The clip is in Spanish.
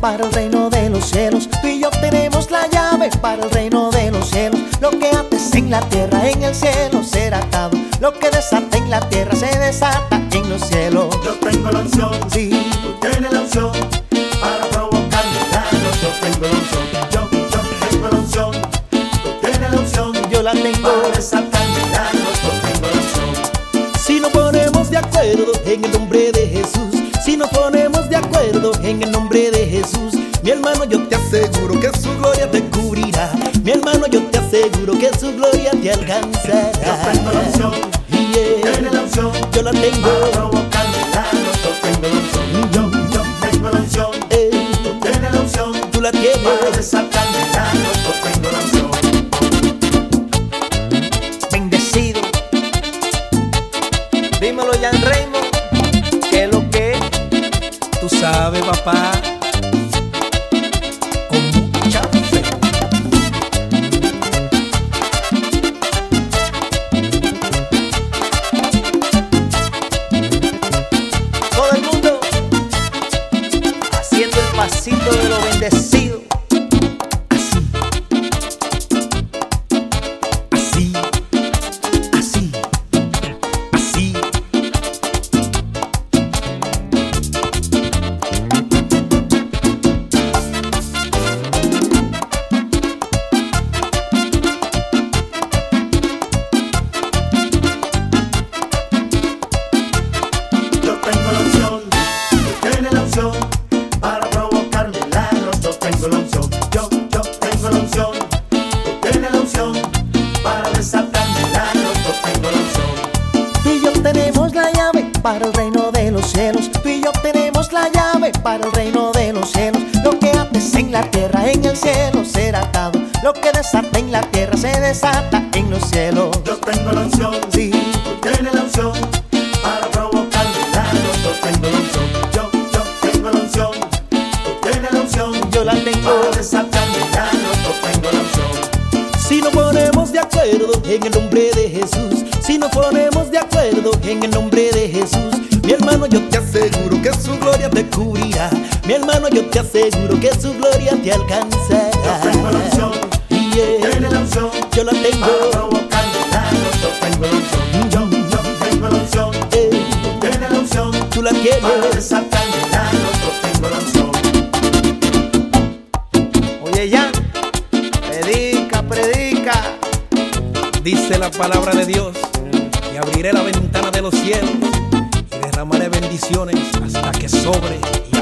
para el reino de los cielos. Tú y yo tenemos la llave para el reino de los cielos. Lo que ates en la tierra, en el cielo será atado. Lo que desata en la tierra, se desata en los cielos. Yo tengo la unción, sí, tú tienes la unción para provocar milagros. Yo tengo la unción, yo tengo la unción, tú tienes la unción, yo la tengo para desatar milagros. Yo tengo la unción. Si nos ponemos de acuerdo en el nombre de Jesús, si nos ponemos de acuerdo en el nombre de Jesús, mi hermano, yo te aseguro que su gloria te cubrirá. Mi hermano, yo te aseguro que su gloria te alcanzará. Yo tengo la unción, tienes la unción, yo la tengo para provocar milagros. Yo tengo la unción, yo tengo la unción, tú tienes la unción, tú la tienes, para desatar milagros. Yo tengo la unción. bendecido. Dímelo, Jan Raymond, que es lo que tú sabes, papá, con mucha fe. todo el mundo haciendo el pasito de lo bendecido. Así, así, así. Yo tengo la unción, tú tienes la unción para provocar milagros. Yo tengo la unción, yo tengo la unción, tú tienes la unción para desatar milagros. Yo tengo la unción. Tú y yo tenemos la llave para el reino de los cielos. Tú y yo tenemos la llave para el reino de los cielos. Lo que ates en la tierra, en el cielo será atado. Lo que desata en la tierra, se desata en los cielos. Yo tengo la unción, Sí, tú tienes la unción para provocar milagros. Yo tengo la unción, yo tengo la unción, tú tienes la unción, yo la tengo para desatar milagros. Yo tengo la unción. Si nos ponemos de acuerdo en el nombre de Jesús, si nos ponemos de acuerdo en el nombre de Jesús, mi hermano, yo te aseguro que su gloria te cubrirá. Mi hermano, yo te aseguro que su gloria te alcanzará. Yo tengo la unción, tienes la unción, yo la tengo para provocar milagros. Yo tengo la unción, yo tengo la unción, tú tienes la unción, tú la para tienes. desatar milagros. Yo tengo la unción. Oye, Jan, predica. Dice la palabra de Dios: y abriré la ventana de los cielos y derramaré bendiciones hasta que sobre y